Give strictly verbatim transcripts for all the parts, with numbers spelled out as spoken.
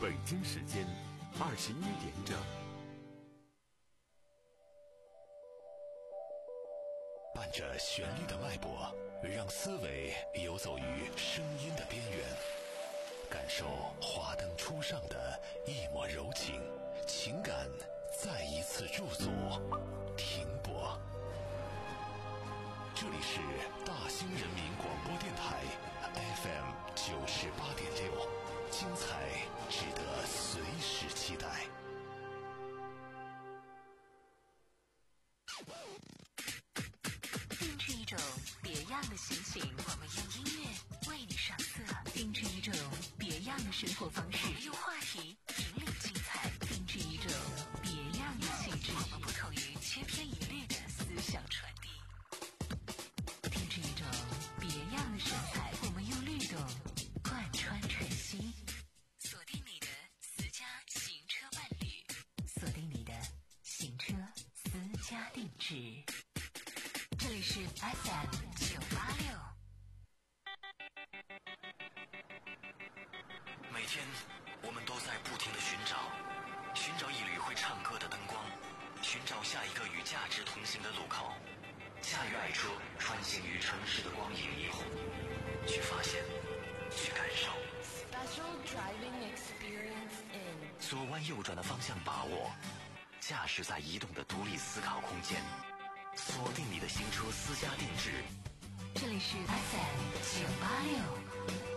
北京时间二十一点整。 伴着旋律的脉搏，让思维游走于声音的边缘，感受华灯初上的一抹柔情，情感再一次驻足停泊。这里是大兴人民广播电台 F M 九十八点六，精彩值得随时期待。 定制一种别样的心情，我们用音乐为你上色；定制一种别样的生活方式，我们用话题引领精彩；定制一种别样的气质，我们不同于千篇一律的思想传递；定制一种别样的神采，我们用律动贯穿晨曦。锁定你的私家行车伴侣，锁定你的行车私家定制。这里是 F M 九八六。 每天我们都在不停地寻找，寻找一缕会唱歌的灯光，寻找下一个与价值同行的路口，驾驭爱车穿行于城市的光影霓虹，去发现，去感受。 Special driving experience in 左弯右转的方向把握，驾驶在移动的独立思考空间，锁定你的行车私家定制。 这里是 F M 九八六。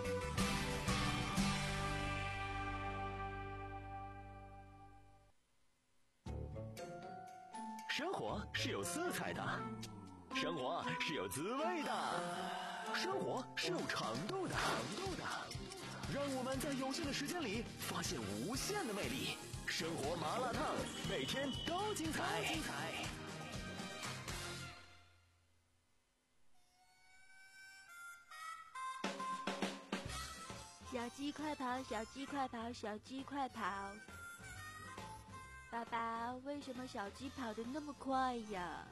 生活是有色彩的，生活是有滋味的，生活是有长度的，长度的。让我们在有限的时间里发现无限的魅力。生活麻辣烫，每天都精彩。精彩。 小鸡快跑，小鸡快跑，小鸡快跑！爸爸，为什么小鸡跑得那么快呀？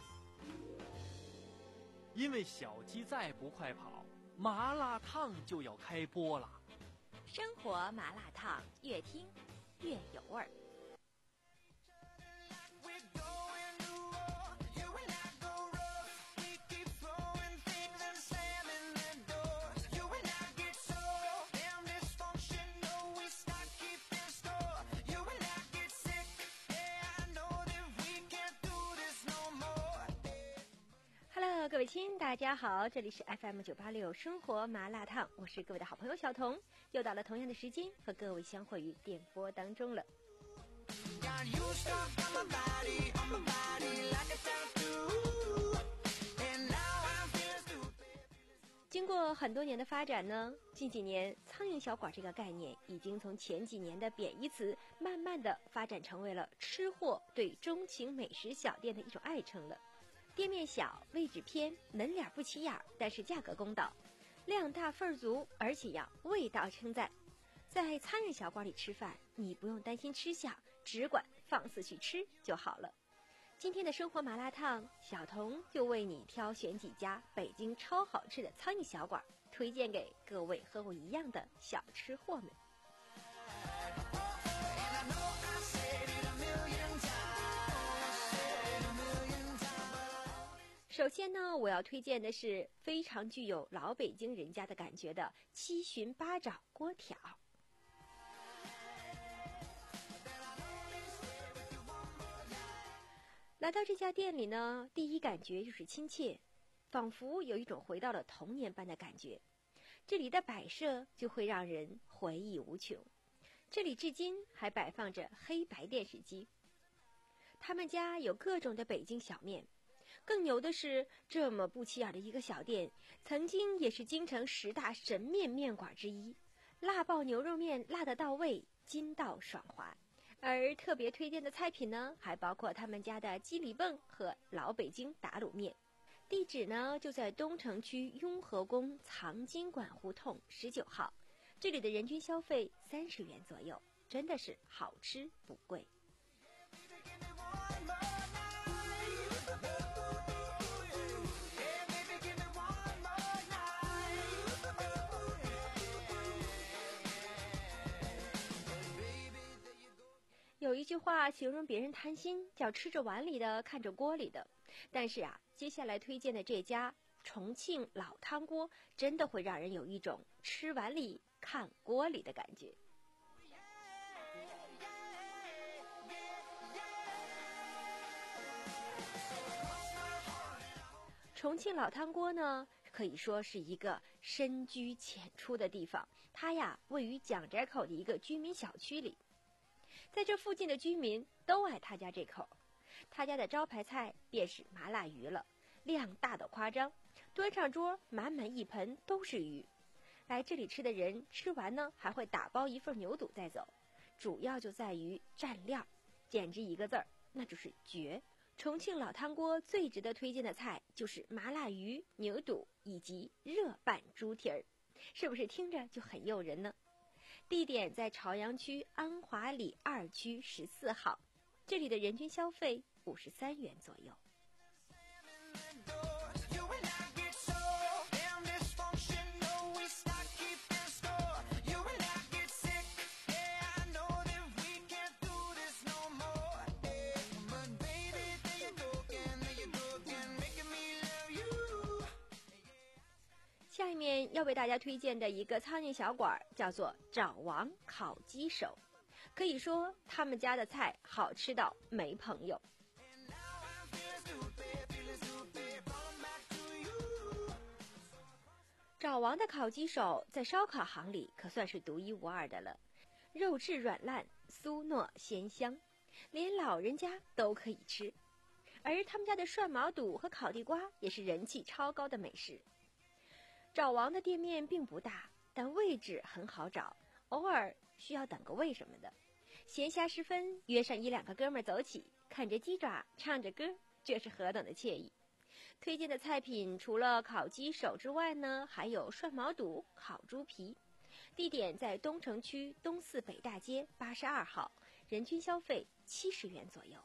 因为小鸡再不快跑，麻辣烫就要开播了。 生活麻辣烫，越听越有味儿。Hello， 各位亲，大家好，这里是 F M 九八六生活麻辣烫，我是各位的好朋友小童，又到了同样的时间和各位相会于电波当中了。经过很多年的发展呢，近几年苍蝇小馆这个概念已经从前几年的贬义词，慢慢的发展成为了吃货对钟情美食小店的一种爱称了。店面小，位置偏，门脸不起眼，但是价格公道，量大份足，而且要味道称赞。在苍蝇小馆里吃饭，你不用担心吃相，只管放肆去吃就好了。今天的生活麻辣烫，小童就为你挑选几家北京超好吃的苍蝇小馆，推荐给各位和我一样的小吃货们。首先呢，我要推荐的是非常具有老北京人家的感觉的七旬八爪锅条。来到这家店里呢，第一感觉就是亲切，仿佛有一种回到了童年般的感觉。这里的摆设就会让人回忆无穷。这里至今还摆放着黑白电视机。他们家有各种的北京小面。更牛的是，这么不起眼的一个小店，曾经也是京城十大神面面馆之一。辣爆牛肉面辣得到位，筋道爽滑。而特别推荐的菜品呢，还包括他们家的鸡里泵和老北京打卤面。地址呢就在东城区雍和宫藏经馆胡同十九号。这里的人均消费三十元左右，真的是好吃不贵。 一句话形容别人贪心，叫吃着碗里的看着锅里的。但是啊，接下来推荐的这家重庆老汤锅真的会让人有一种吃碗里看锅里的感觉。重庆老汤锅呢，可以说是一个深居浅出的地方，它呀位于蒋宅口的一个居民小区里。在这附近的居民都爱他家这口，他家的招牌菜便是麻辣鱼了，量大的夸张，端上桌满满一盆都是鱼。来这里吃的人吃完呢，还会打包一份牛肚再走，主要就在于蘸料，简直一个字儿，那就是绝。重庆老汤锅最值得推荐的菜就是麻辣鱼、牛肚以及热拌猪蹄儿，是不是听着就很诱人呢？地点在朝阳区安华里二区十四号，这里的人均消费五十三元左右。下面要为大家推荐的一个苍蝇小馆叫做爪王烤鸡手，可以说他们家的菜好吃到没朋友。爪王的烤鸡手在烧烤行里可算是独一无二的了，肉质软烂，酥糯鲜香，连老人家都可以吃。而他们家的涮毛肚和烤地瓜也是人气超高的美食。爪王的店面并不大，但位置很好找，偶尔需要等个位什么的。闲暇时分，约上一两个哥们儿走起，啃着鸡爪，唱着歌，这是何等的惬意。推荐的菜品除了烤鸡手之外呢，还有涮毛肚、烤猪皮。地点在东城区东四北大街八十二号，人均消费七十元左右。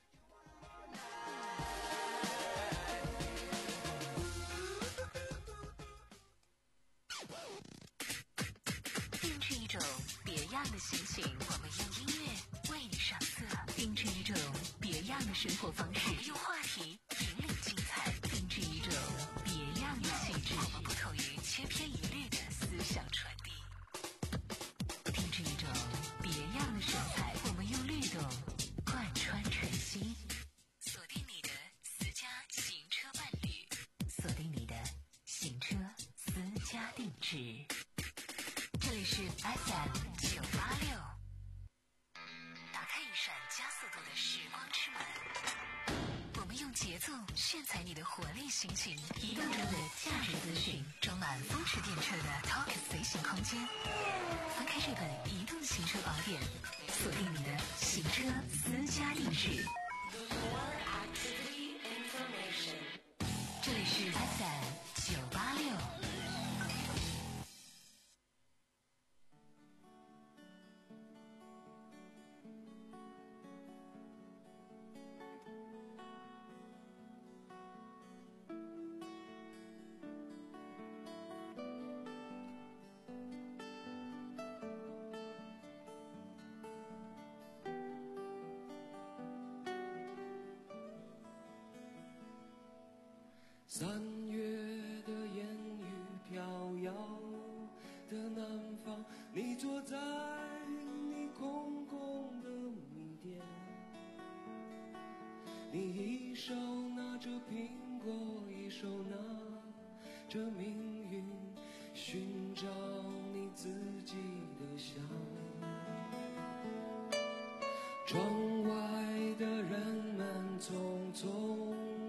定制一种别样的心情，我们用音乐为你上色；定制一种别样的生活方式，我们用话题引领精彩；定制一种别样的气质，我们不同于千篇一律的思想传递；定制一种别样的神采，我们用律动贯穿晨曦。锁定你的私家行车伴侣，锁定你的行车私家定制。这里是 F M 九八六，打开一扇加速度的时光之门，我们用节奏炫彩你的活力心情，移动中的价值资讯，装满风驰电掣的 Talk 随行空间。翻开这本移动行车宝典，锁定你的行车私家定制。这里是 F M 九八六。 三月的烟雨飘摇的南方，你坐在你空空的米店，你一手拿着苹果，一手拿着命运，寻找你自己的香。窗外的人们匆匆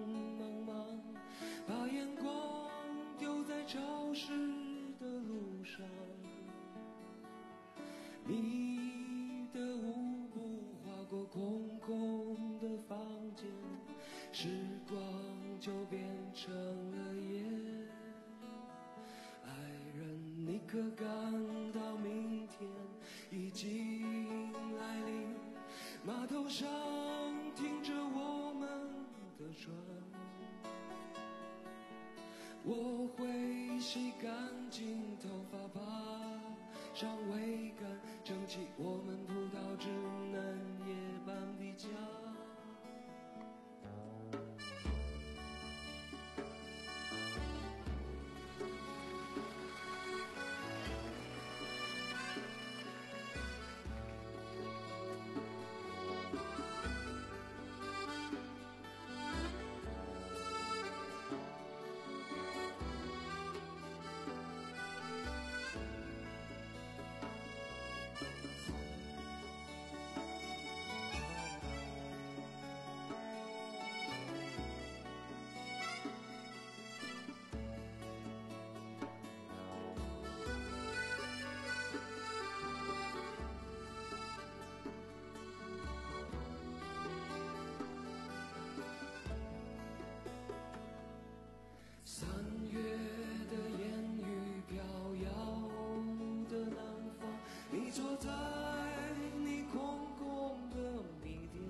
把眼光丢在潮湿的路上，你的舞步划过空空的房间，时光就变成了夜。爱人，你可感到明天已经来临？码头上停着我们的船，我会洗干净头发，爬上桅杆，撑起我们葡萄枝嫩叶你空空的米店，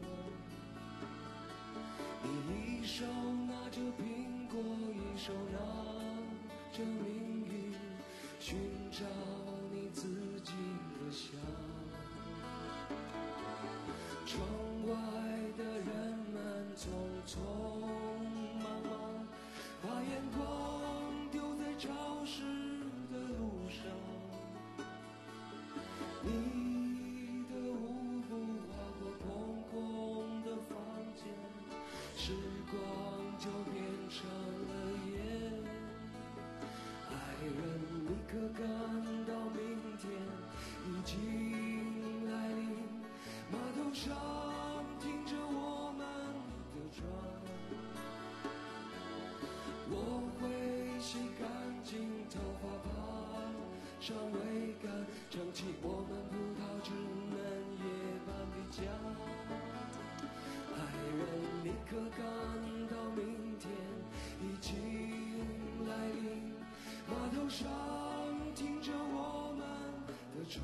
你一手拿着苹果，一手拿着命运，寻找你自己的香。窗外的人们匆匆忙忙，把眼光丢在潮湿的路上。你的舞步划过空空的房间，时光就变成了烟。爱人，你可感到明天已经来临？码头上停着我们的船，我会洗干净头发，爬上桅杆，撑起我们葡萄枝嫩叶般的家。爱人，你可感到明天已经来临？码头上停着我们的船，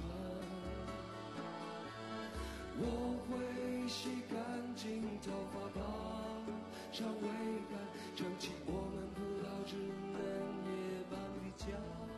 我会洗干净头发，爬上桅杆，撑起我们葡萄枝嫩叶般的家。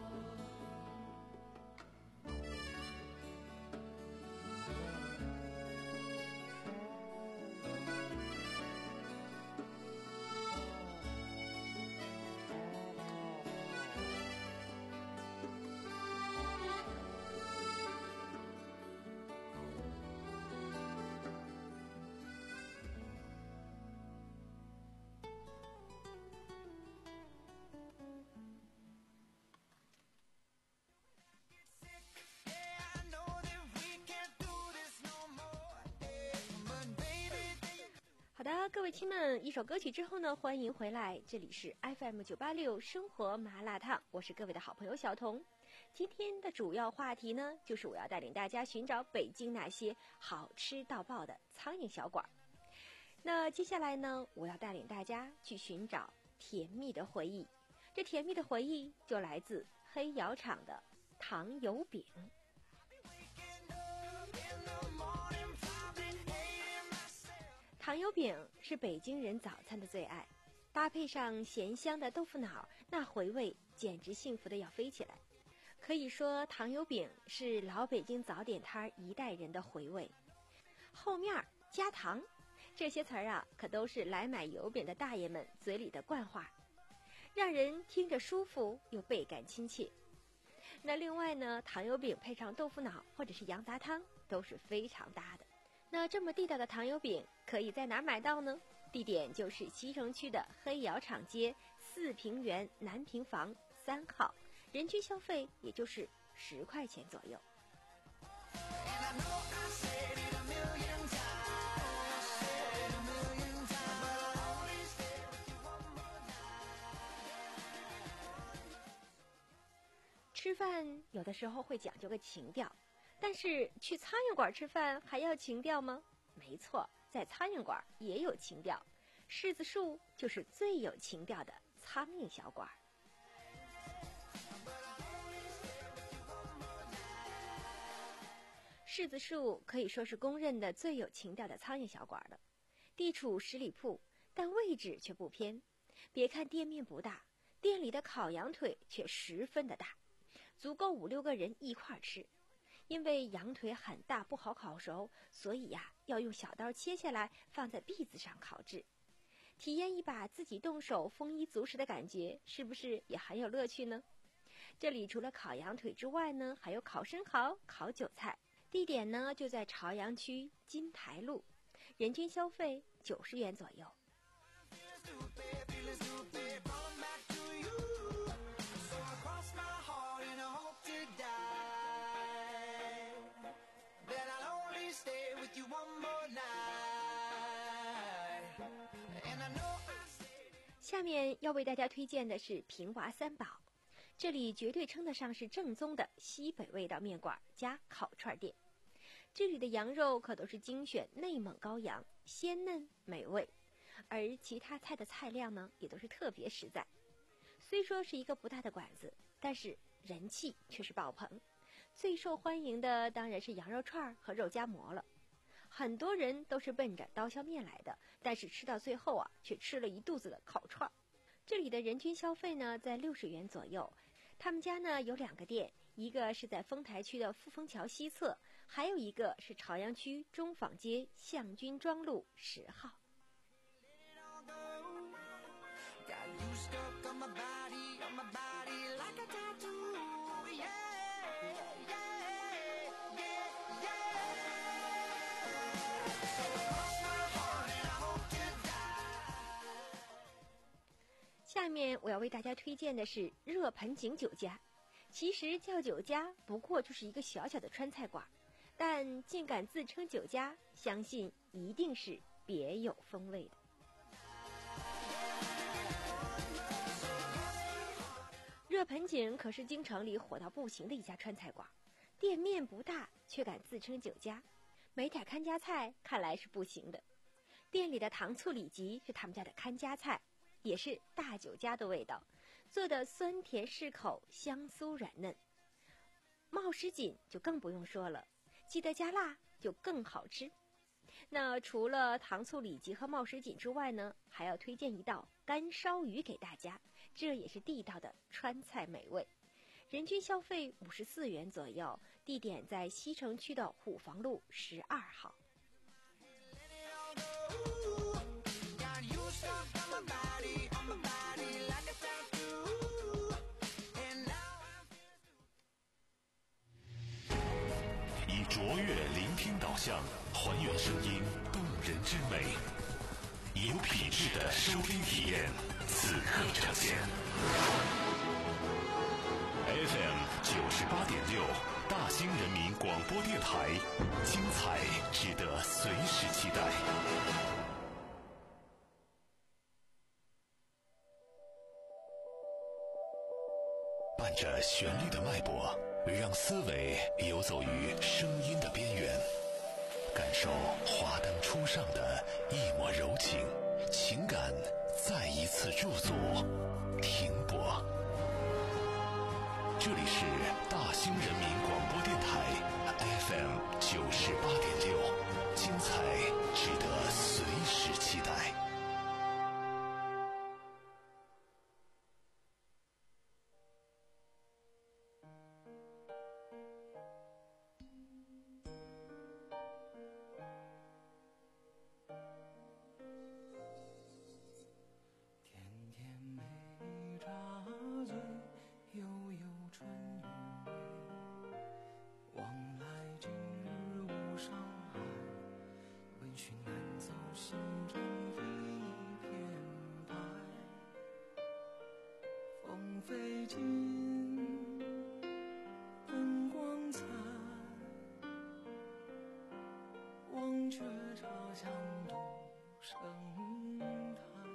好的，各位亲们，一首歌曲之后呢，欢迎回来，这里是 F M 九八六生活麻辣烫，我是各位的好朋友小彤。今天的主要话题呢，就是我要带领大家寻找北京那些好吃到爆的苍蝇小馆。那接下来呢，我要带领大家去寻找甜蜜的回忆，这甜蜜的回忆就来自黑窑厂的糖油饼。糖油饼是北京人早餐的最爱，搭配上咸香的豆腐脑，那回味简直幸福的要飞起来。可以说糖油饼是老北京早点摊一代人的回味。后面加糖，这些词儿啊，可都是来买油饼的大爷们嘴里的惯话，让人听着舒服又倍感亲切。那另外呢，糖油饼配上豆腐脑或者是羊杂汤都是非常搭的。那这么地道的糖油饼可以在哪儿买到呢？地点就是西城区的黑窑厂街四平园南平房三号，人均消费也就是十块钱左右。吃饭有的时候会讲究个情调，但是去苍蝇馆吃饭还要情调吗？没错，在苍蝇馆也有情调，柿子树就是最有情调的苍蝇小馆。柿子树可以说是公认的最有情调的苍蝇小馆了，地处十里铺，但位置却不偏。别看店面不大，店里的烤羊腿却十分的大，足够五六个人一块吃。因为羊腿很大不好烤熟，所以呀、啊，要用小刀切下来放在篦子上烤制，体验一把自己动手丰衣足食的感觉，是不是也很有乐趣呢？这里除了烤羊腿之外呢，还有烤生蚝、烤韭菜。地点呢就在朝阳区金台路，人均消费九十元左右。下面要为大家推荐的是平娃三宝，这里绝对称得上是正宗的西北味道面馆加烤串店。这里的羊肉可都是精选内蒙羔羊，鲜嫩美味，而其他菜的菜量呢也都是特别实在。虽说是一个不大的馆子，但是人气却是爆棚， 最受欢迎的当然是羊肉串和肉夹馍了。很多人都是奔着刀削面来的，但是吃到最后啊，却吃了一肚子的烤串。这里的人均消费呢，在六十元左右。他们家呢有两个店，一个是在丰台区的富丰桥西侧，还有一个是朝阳区中坊街向军庄路十号。下面我要为大家推荐的是热盆景酒家。其实叫酒家不过就是一个小小的川菜馆，但竟敢自称酒家，相信一定是别有风味的。热盆景可是京城里火到不行的一家川菜馆，店面不大，却敢自称酒家，没点看家菜看来是不行的。店里的糖醋里脊是他们家的看家菜，也是大酒家的味道，做的酸甜适口，香酥软嫩。冒什锦就更不用说了，记得加辣就更好吃。那除了糖醋里脊和冒什锦之外呢，还要推荐一道干烧鱼给大家，这也是地道的川菜美味。人均消费五十四元左右，地点在西城区的虎坊路十二号。 以卓越聆听导向，还原声音动人之美，有品质的收听体验，此刻呈现。F M 九十八点六，大兴人民广播电台，精彩值得随时期待。伴着旋律的脉搏，让思维游走于声音的边缘，感受华灯初上的一抹柔情，情感再一次驻足停泊。这里是大兴人民广播电台 F M 九十八点六，精彩值得随时期待。 飞尽，灯光残，忘却茶香独生叹。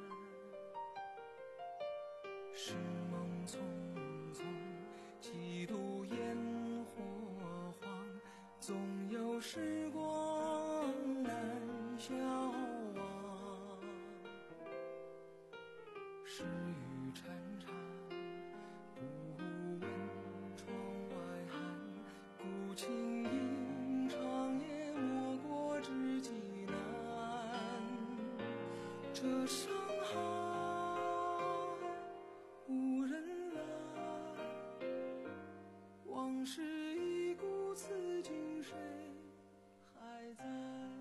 时梦匆匆，几度烟火晃，总有时光难消忘。时雨潺潺。情吟长夜，我过知己难。这伤害无人来，往事已故，此景谁还在？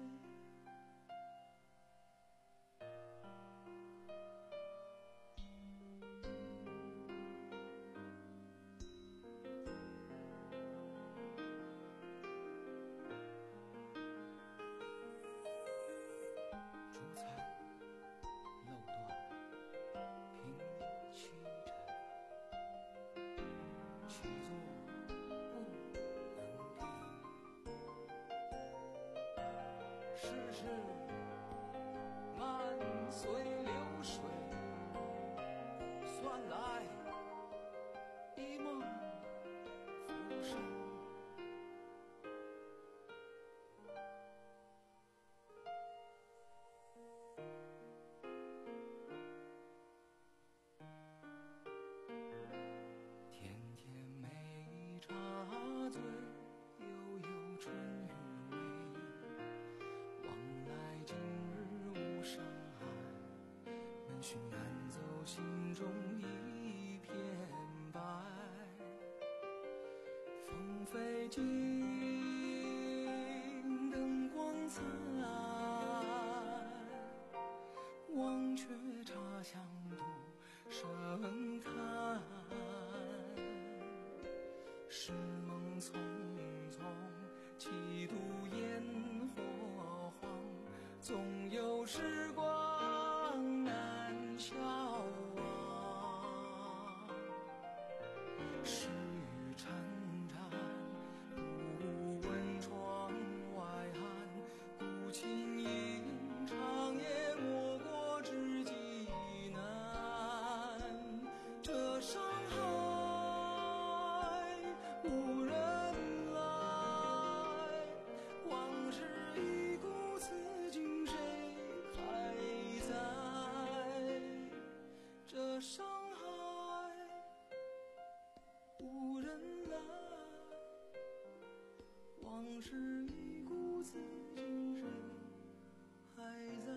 世事漫随流水，算来一梦浮生。甜甜美茶醉。 寻赶走心中一片白，风飞尽，灯光灿，忘却茶香独盛叹，是梦匆匆，几度烟火荒，总有时光难消亡。时雨潺潺，不问窗外寒，古琴吟长夜，我国知己难。这伤害无人来，往事已故，此今谁还在？这伤害无人来，往事已故，此今谁还在？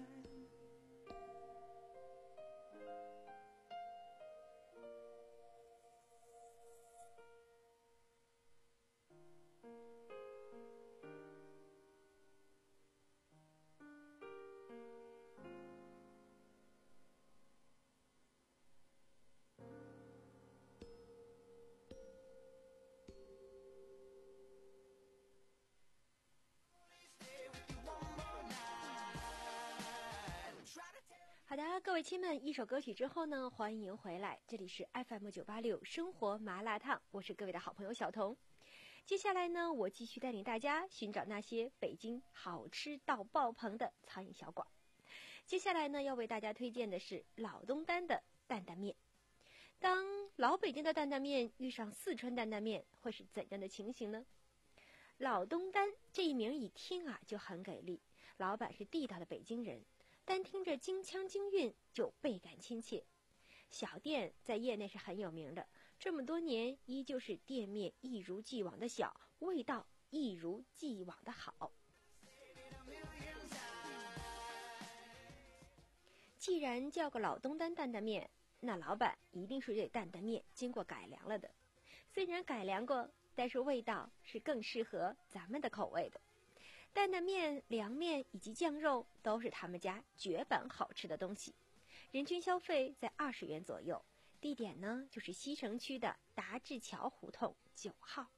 好的，各位亲们，一首歌曲之后呢，欢迎回来，这里是 F M 九八六生活麻辣烫，我是各位的好朋友小彤。接下来呢，我继续带领大家寻找那些北京好吃到爆棚的苍蝇小馆。接下来呢，要为大家推荐的是老东单的担担面。当老北京的担担面遇上四川担担面，会是怎样的情形呢？老东单这一名一听啊就很给力，老板是地道的北京人，单听着京腔京韵就倍感亲切。小店在业内是很有名的，这么多年依旧是店面一如既往的小，味道一如既往的好。既然叫个老东单担担面，那老板一定是这担担面经过改良了的。虽然改良过，但是味道是更适合咱们的口味的。担担面、凉面以及酱肉都是他们家绝版好吃的东西，人均消费在二十元左右。地点呢就是西城区的达志桥胡同九号。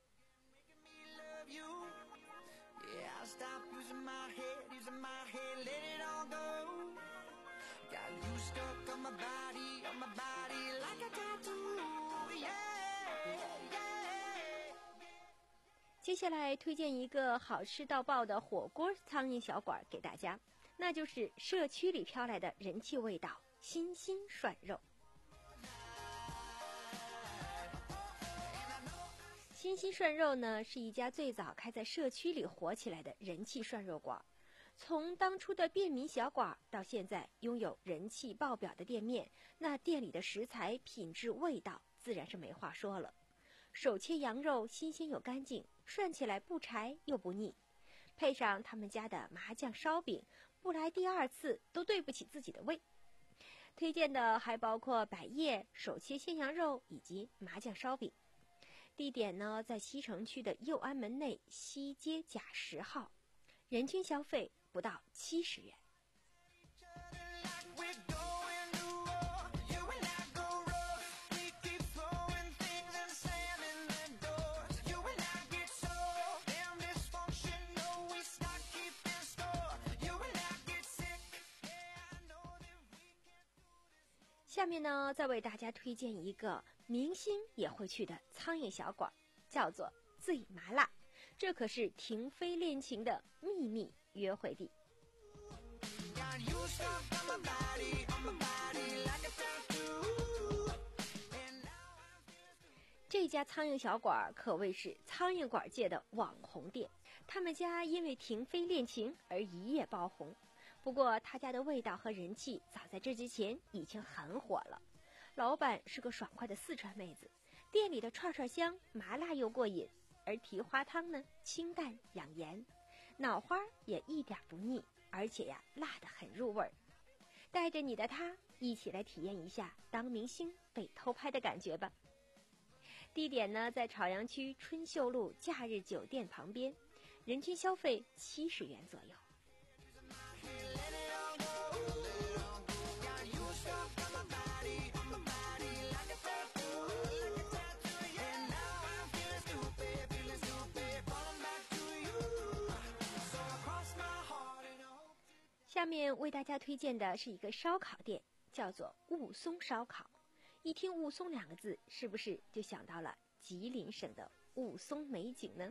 接下来推荐一个好吃到爆的火锅苍蝇小馆给大家，那就是社区里飘来的人气味道新兴涮肉。新兴涮肉呢是一家最早开在社区里火起来的人气涮肉馆，从当初的便民小馆到现在拥有人气爆表的店面，那店里的食材品质味道自然是没话说了。手切羊肉新鲜又干净，涮起来不柴又不腻，配上他们家的麻酱烧饼，不来第二次都对不起自己的胃。推荐的还包括百叶、手切鲜羊肉以及麻酱烧饼。地点呢在西城区的右安门内西街甲十号，人均消费不到七十元。下面呢，再为大家推荐一个明星也会去的苍蝇小馆，叫做醉麻辣。这可是停飞恋情的秘密约会地。这家苍蝇小馆可谓是苍蝇馆界的网红店，他们家因为停飞恋情而一夜爆红。不过他家的味道和人气早在这之前已经很火了。老板是个爽快的四川妹子，店里的串串香，麻辣又过瘾，而蹄花汤呢清淡养颜，脑花也一点不腻，而且呀辣得很入味儿。 带着你的他一起来体验一下当明星被偷拍的感觉吧。地点呢，在朝阳区春秀路假日酒店旁边，人均消费七十元左右。下面为大家推荐的是一个烧烤店，叫做雾凇烧烤。一听雾凇两个字，是不是就想到了吉林省的雾凇美景呢？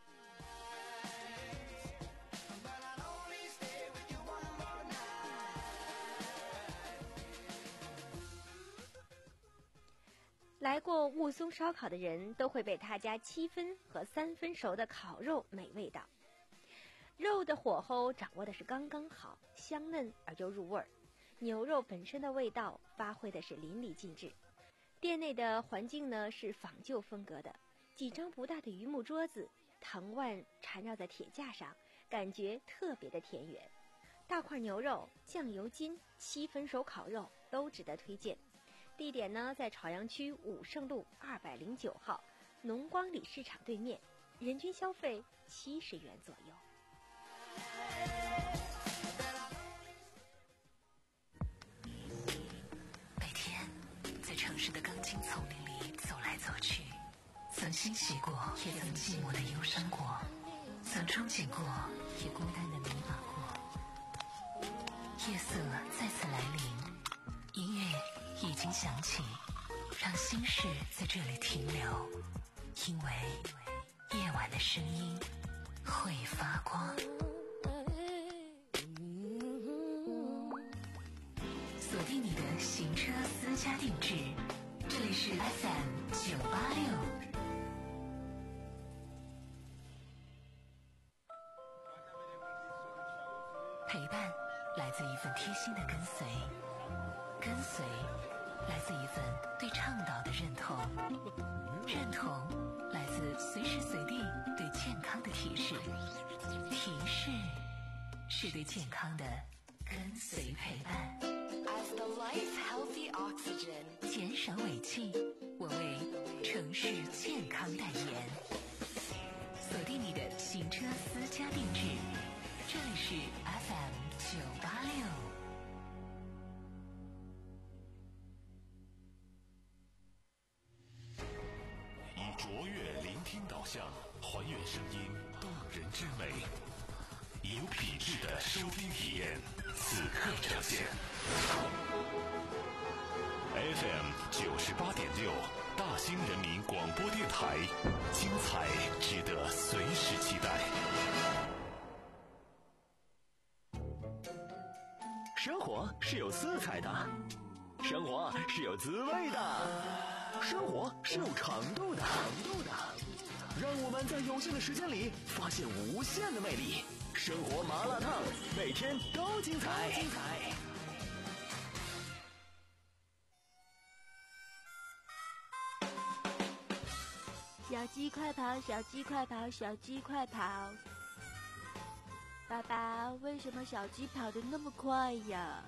来过雾凇烧烤的人都会被他家七分和三分熟的烤肉美味到。肉的火候掌握的是刚刚好，香嫩而又入味儿，牛肉本身的味道发挥的是淋漓尽致。店内的环境呢是仿旧风格的，几张不大的榆木桌子，藤蔓缠绕在铁架上，感觉特别的田园。大块牛肉、酱油筋、七分熟烤肉都值得推荐。地点呢在朝阳区武胜路二百零九号农光里市场对面，人均消费七十元左右。 每天在城市的钢筋丛林里走来走去，曾欣喜过，也曾寂寞的忧伤过，曾憧憬过，也孤单的迷茫过。夜色再次来临，音乐已经响起，让心事在这里停留，因为夜晚的声音会发光。锁定你的行车私家定制，这里是 F M 九八六。陪伴来自一份贴心的跟随，跟随来自一份对倡导的认同，认同来自随时随地对健康的提示，提示是对健康的跟随陪伴。 As the lights healthy oxygen， 减少尾气，我为城市健康代言。锁定你的行车私家定制，这里是 F M 九八六。 以卓越聆听导向，还原声音动人之美，以有品质的收听体验，此刻呈现。F M 九十八点六，大兴人民广播电台，精彩值得随时期待。 生活是有色彩的，生活是有滋味的，生活是有长度的，长度的。让我们在有限的时间里发现无限的魅力。生活麻辣烫，每天都精彩。精彩。 小鸡快跑，小鸡快跑，小鸡快跑！爸爸，为什么小鸡跑得那么快呀？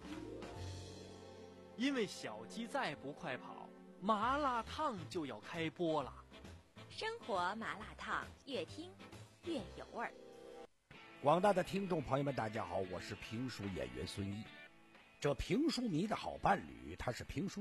因为小鸡再不快跑，麻辣烫就要开播了。 生活麻辣烫，越听越有味儿。 广大的听众朋友们，大家好，我是评书演员孙一。这评书迷的好伴侣，他是评书